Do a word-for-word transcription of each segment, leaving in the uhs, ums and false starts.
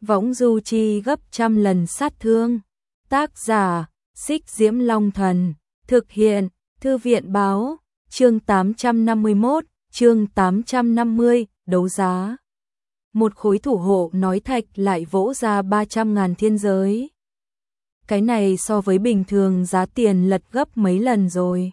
võng du chi gấp trăm lần sát thương. Tác giả, Xích Diễm Long Thần. Thực hiện, Thư viện Báo. Chương tám trăm năm mươi mốt, chương tám trăm năm mươi, đấu giá. Một khối thủ hộ nói thạch lại vỗ ra ba trăm ngàn thiên giới. Cái này so với bình thường giá tiền lật gấp mấy lần rồi.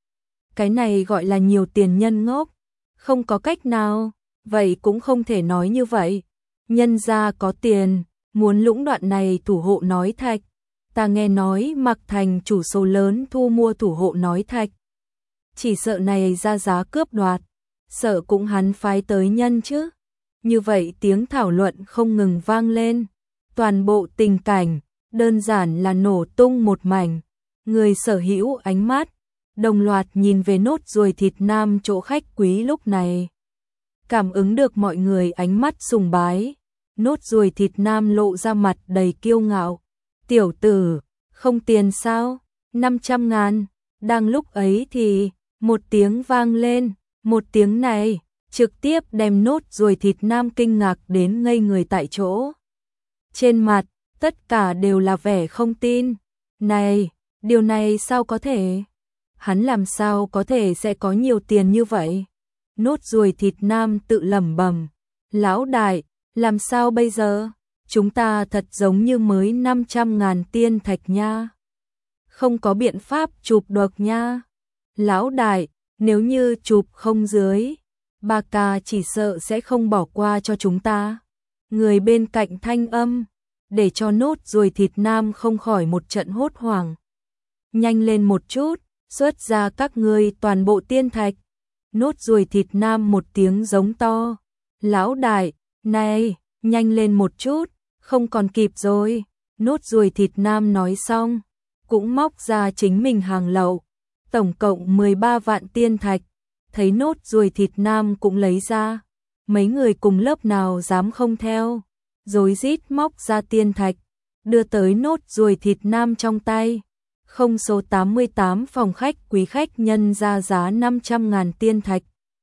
Cái này gọi là nhiều tiền nhân ngốc. Không có cách nào, vậy cũng không thể nói như vậy. Nhân gia có tiền, muốn lũng đoạn này thủ hộ nói thạch. Ta nghe nói Mạc Thành chủ số lớn thu mua thủ hộ nói thạch. Chỉ sợ này ra giá cướp đoạt, sợ cũng hắn phái tới nhân chứ. Như vậy tiếng thảo luận không ngừng vang lên. Toàn bộ tình cảnh, đơn giản là nổ tung một mảnh. Người sở hữu ánh mắt, đồng loạt nhìn về nốt ruồi thịt nam chỗ khách quý lúc này. Cảm ứng được mọi người ánh mắt sùng bái. Nốt ruồi thịt nam lộ ra mặt đầy kiêu ngạo. Tiểu tử, không tiền sao? năm trăm ngàn. Đang lúc ấy thì, một tiếng vang lên. Một tiếng này, trực tiếp đem nốt ruồi thịt nam kinh ngạc đến ngây người tại chỗ. Trên mặt, tất cả đều là vẻ không tin. Này, điều này sao có thể? Hắn làm sao có thể sẽ có nhiều tiền như vậy? Nốt ruồi thịt nam tự lẩm bẩm. Lão đại, làm sao bây giờ? Chúng ta thật giống như mới năm trăm ngàn tiên thạch nha. Không có biện pháp chụp được nha. Lão đại, nếu như chụp không dưới, ba ca chỉ sợ sẽ không bỏ qua cho chúng ta. Người bên cạnh thanh âm, để cho nốt ruồi thịt nam không khỏi một trận hốt hoảng. Nhanh lên một chút, xuất ra các ngươi toàn bộ tiên thạch. Nốt ruồi thịt nam một tiếng giống to. Lão đại, này, nhanh lên một chút, không còn kịp rồi. Nốt ruồi thịt nam nói xong, cũng móc ra chính mình hàng lậu. Tổng cộng mười ba vạn tiên thạch. Thấy nốt ruồi thịt nam cũng lấy ra. Mấy người cùng lớp nào dám không theo. Rối rít móc ra tiên thạch, đưa tới nốt ruồi thịt nam trong tay. Không số tám mươi tám phòng khách quý khách nhân ra giá năm trăm ngàn tiên thạch.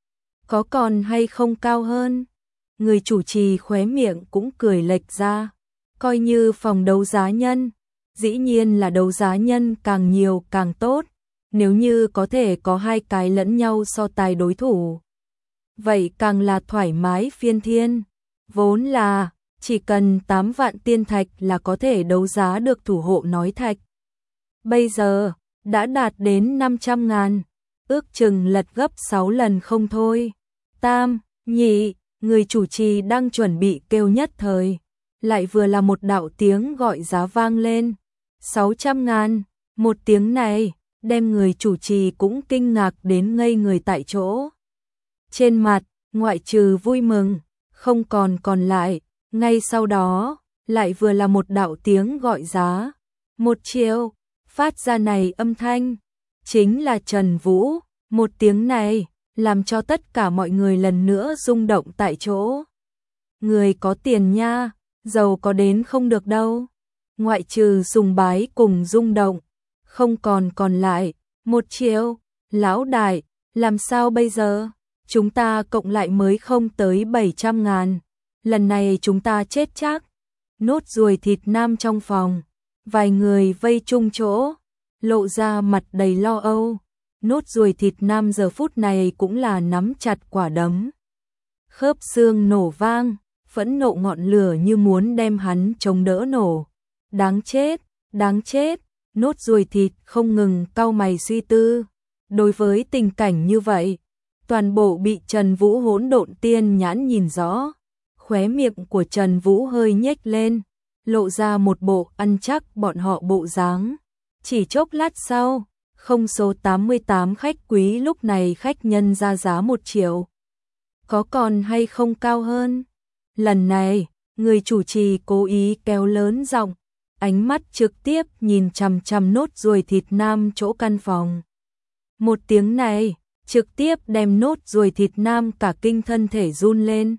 Có còn hay không cao hơn? Người chủ trì khóe miệng cũng cười lệch ra. Coi như phòng đấu giá nhân, dĩ nhiên là đấu giá nhân càng nhiều càng tốt. Nếu như có thể có hai cái lẫn nhau so tài đối thủ, vậy càng là thoải mái phiên thiên. Vốn là chỉ cần tám vạn tiên thạch là có thể đấu giá được thủ hộ nói thạch. Bây giờ, đã đạt đến năm trăm ngàn, ước chừng lật gấp sáu lần không thôi. Tam, nhị, người chủ trì đang chuẩn bị kêu nhất thời. Lại vừa là một đạo tiếng gọi giá vang lên. sáu trăm ngàn, một tiếng này, đem người chủ trì cũng kinh ngạc đến ngây người tại chỗ. Trên mặt, ngoại trừ vui mừng, không còn còn lại. Ngay sau đó, lại vừa là một đạo tiếng gọi giá. Một triệu, phát ra này âm thanh, chính là Trần Vũ. Một tiếng này, làm cho tất cả mọi người lần nữa rung động tại chỗ. Người có tiền nha, giàu có đến không được đâu. Ngoại trừ sùng bái cùng rung động, không còn còn lại. Một triệu, lão đại, làm sao bây giờ? Chúng ta cộng lại mới không tới bảy trăm ngàn. Lần này chúng ta chết chắc. Nốt ruồi thịt nam trong phòng, vài người vây chung chỗ, lộ ra mặt đầy lo âu. Nốt ruồi thịt nam giờ phút này cũng là nắm chặt quả đấm. Khớp xương nổ vang, phẫn nộ ngọn lửa như muốn đem hắn chống đỡ nổ. Đáng chết, đáng chết. Nốt ruồi thịt không ngừng cau mày suy tư. Đối với tình cảnh như vậy, toàn bộ bị Trần Vũ hỗn độn tiên nhãn nhìn rõ. Khóe miệng của Trần Vũ hơi nhếch lên, lộ ra một bộ ăn chắc bọn họ bộ dáng. Chỉ chốc lát sau, không số tám mươi tám khách quý lúc này khách nhân ra giá một triệu. Có còn hay không cao hơn? Lần này, người chủ trì cố ý kéo lớn giọng, ánh mắt trực tiếp nhìn chằm chằm nốt ruồi thịt nam chỗ căn phòng. Một tiếng này, trực tiếp đem nốt ruồi thịt nam cả kinh thân thể run lên.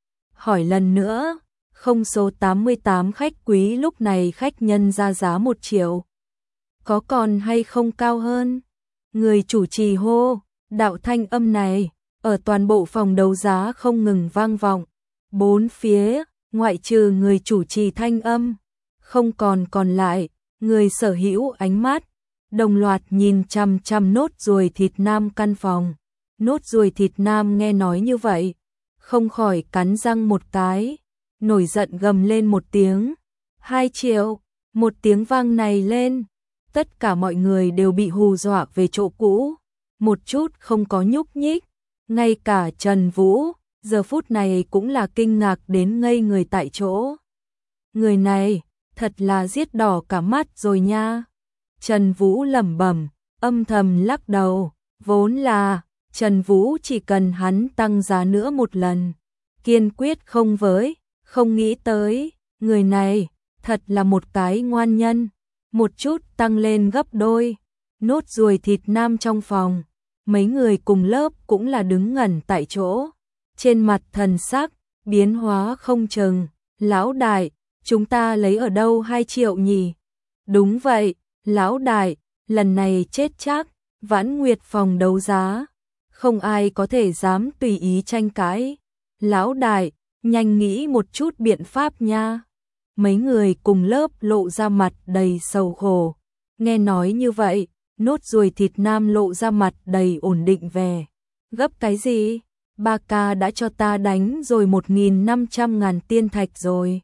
Hỏi lần nữa, không số tám mươi tám khách quý lúc này khách nhân ra giá một triệu. Có còn hay không cao hơn? Người chủ trì hô, đạo thanh âm này, ở toàn bộ phòng đấu giá không ngừng vang vọng. Bốn phía, ngoại trừ người chủ trì thanh âm, không còn còn lại, người sở hữu ánh mắt, đồng loạt nhìn chằm chằm nốt ruồi thịt nam căn phòng. Nốt ruồi thịt nam nghe nói như vậy, không khỏi cắn răng một cái, nổi giận gầm lên một tiếng. Hai triệu, một tiếng vang này lên, tất cả mọi người đều bị hù dọa về chỗ cũ, một chút không có nhúc nhích, ngay cả Trần Vũ, giờ phút này cũng là kinh ngạc đến ngây người tại chỗ. Người này, thật là giết đỏ cả mắt rồi nha. Trần Vũ lẩm bẩm, âm thầm lắc đầu, vốn là Trần Vũ chỉ cần hắn tăng giá nữa một lần, kiên quyết không với, không nghĩ tới, người này, thật là một cái ngoan nhân, một chút tăng lên gấp đôi. Nốt ruồi thịt nam trong phòng, mấy người cùng lớp cũng là đứng ngẩn tại chỗ, trên mặt thần sắc, biến hóa không chừng. Lão đại, chúng ta lấy ở đâu hai triệu nhỉ? Đúng vậy, lão đại, lần này chết chắc, Vãn Nguyệt phòng đấu giá, không ai có thể dám tùy ý tranh cãi. Lão đại, nhanh nghĩ một chút biện pháp nha. Mấy người cùng lớp lộ ra mặt đầy sầu khổ. Nghe nói như vậy, nốt ruồi thịt nam lộ ra mặt đầy ổn định vẻ. Gấp cái gì? Ba ca đã cho ta đánh rồi một nghìn năm trăm ngàn tiên thạch rồi.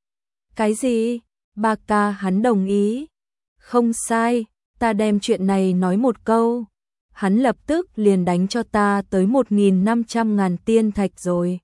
Cái gì? Ba ca hắn đồng ý. Không sai, ta đem chuyện này nói một câu. Hắn lập tức liền đánh cho ta tới một nghìn năm trăm ngàn tiên thạch rồi.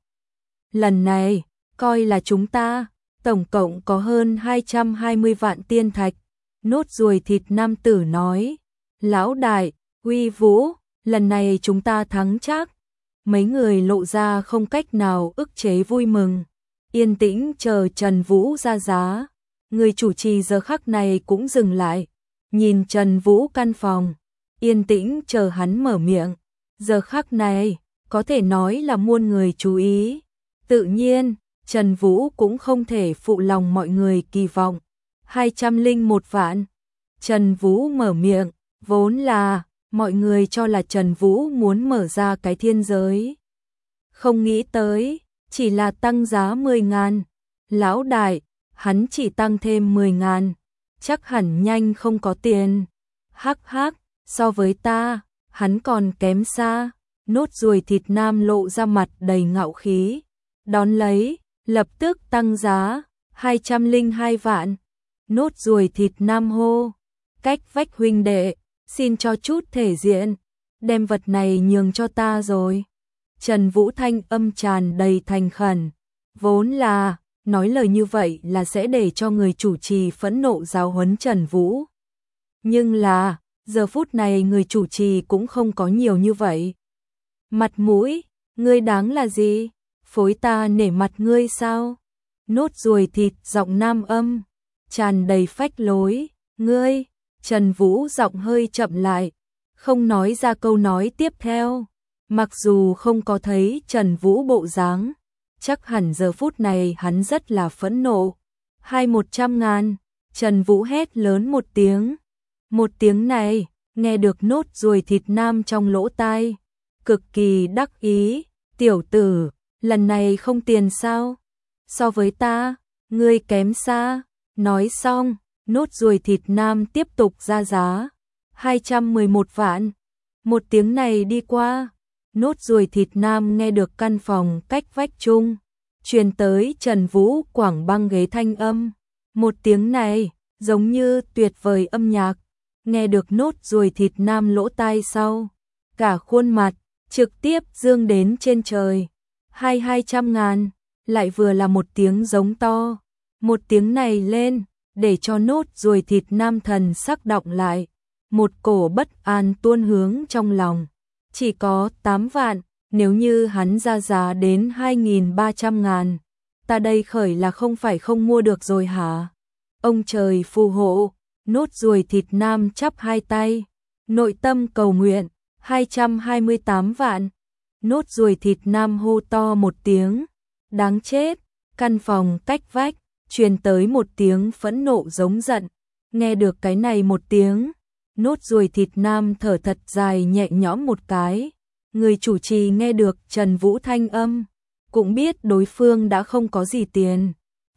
Lần này, coi là chúng ta, tổng cộng có hơn hai trăm hai mươi vạn tiên thạch. Nốt ruồi thịt nam tử nói. Lão đại, uy vũ, lần này chúng ta thắng chắc. Mấy người lộ ra không cách nào ức chế vui mừng. Yên tĩnh chờ Trần Vũ ra giá. Người chủ trì giờ khắc này cũng dừng lại. Nhìn Trần Vũ căn phòng. Yên tĩnh chờ hắn mở miệng. Giờ khắc này, có thể nói là muôn người chú ý. Tự nhiên, Trần Vũ cũng không thể phụ lòng mọi người kỳ vọng. hai trăm lẻ một vạn. Trần Vũ mở miệng, vốn là mọi người cho là Trần Vũ muốn mở ra cái thiên giới. Không nghĩ tới, chỉ là tăng giá mười ngàn. Lão đại, hắn chỉ tăng thêm mười ngàn. Chắc hẳn nhanh không có tiền. Hắc hắc, so với ta, hắn còn kém xa. Nốt ruồi thịt nam lộ ra mặt đầy ngạo khí. Đón lấy, lập tức tăng giá, hai trăm lẻ hai vạn. Nốt ruồi thịt nam hô. Cách vách huynh đệ, xin cho chút thể diện, đem vật này nhường cho ta rồi. Trần Vũ thanh âm tràn đầy thành khẩn, vốn là, nói lời như vậy là sẽ để cho người chủ trì phẫn nộ giáo huấn Trần Vũ. Nhưng là, giờ phút này người chủ trì cũng không có nhiều như vậy. Mặt mũi, ngươi đáng là gì? Phối ta nể mặt ngươi sao? Nốt ruồi thịt giọng nam âm, tràn đầy phách lối, ngươi. Trần Vũ giọng hơi chậm lại, không nói ra câu nói tiếp theo. Mặc dù không có thấy Trần Vũ bộ dáng, chắc hẳn giờ phút này hắn rất là phẫn nộ. Hai một trăm ngàn, Trần Vũ hét lớn một tiếng. Một tiếng này, nghe được nốt ruồi thịt nam trong lỗ tai. Cực kỳ đắc ý, tiểu tử, lần này không tiền sao? So với ta, ngươi kém xa. Nói xong. Nốt ruồi thịt nam tiếp tục ra giá, hai trăm mười một vạn. Một tiếng này đi qua, nốt ruồi thịt nam nghe được căn phòng cách vách chung, truyền tới Trần Vũ quảng băng ghế thanh âm. Một tiếng này, giống như tuyệt vời âm nhạc, nghe được nốt ruồi thịt nam lỗ tai sau. Cả khuôn mặt, trực tiếp dương đến trên trời. Hai hai trăm ngàn, lại vừa là một tiếng giống to. Một tiếng này lên. Để cho nốt ruồi thịt nam thần sắc động lại, một cổ bất an tuôn hướng trong lòng. Chỉ có tám vạn, nếu như hắn ra giá đến hai nghìn ba trăm ngàn, ta đây khởi là không phải không mua được rồi hả? Ông trời phù hộ, nốt ruồi thịt nam chắp hai tay, nội tâm cầu nguyện, hai trăm hai mươi tám vạn. Nốt ruồi thịt nam hô to một tiếng, đáng chết, căn phòng cách vách. Truyền tới một tiếng phẫn nộ giống giận. Nghe được cái này một tiếng, nốt ruồi thịt nam thở thật dài nhẹ nhõm một cái. Người chủ trì nghe được Trần Vũ thanh âm, cũng biết đối phương đã không có gì tiền,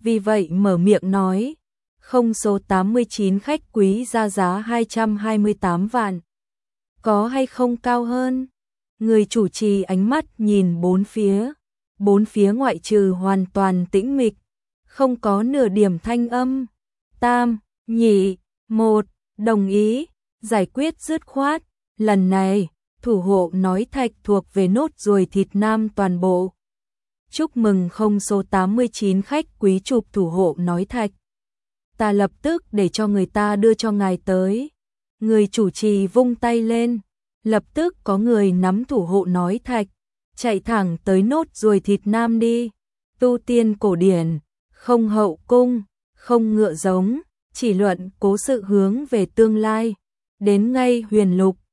vì vậy mở miệng nói, không số tám mươi chín khách quý ra giá hai trăm hai mươi tám vạn. Có hay không cao hơn? Người chủ trì ánh mắt nhìn bốn phía, bốn phía ngoại trừ hoàn toàn tĩnh mịch, không có nửa điểm thanh âm. Tam, nhị, một, đồng ý, giải quyết dứt khoát, lần này, thủ hộ nói thạch thuộc về nốt ruồi thịt nam toàn bộ. Chúc mừng không số tám mươi chín khách quý chụp thủ hộ nói thạch. Ta lập tức để cho người ta đưa cho ngài tới. Người chủ trì vung tay lên, lập tức có người nắm thủ hộ nói thạch, chạy thẳng tới nốt ruồi thịt nam đi. Tu tiên cổ điển, không hậu cung, không ngựa giống, chỉ luận cố sự hướng về tương lai. Đến ngay huyền lục,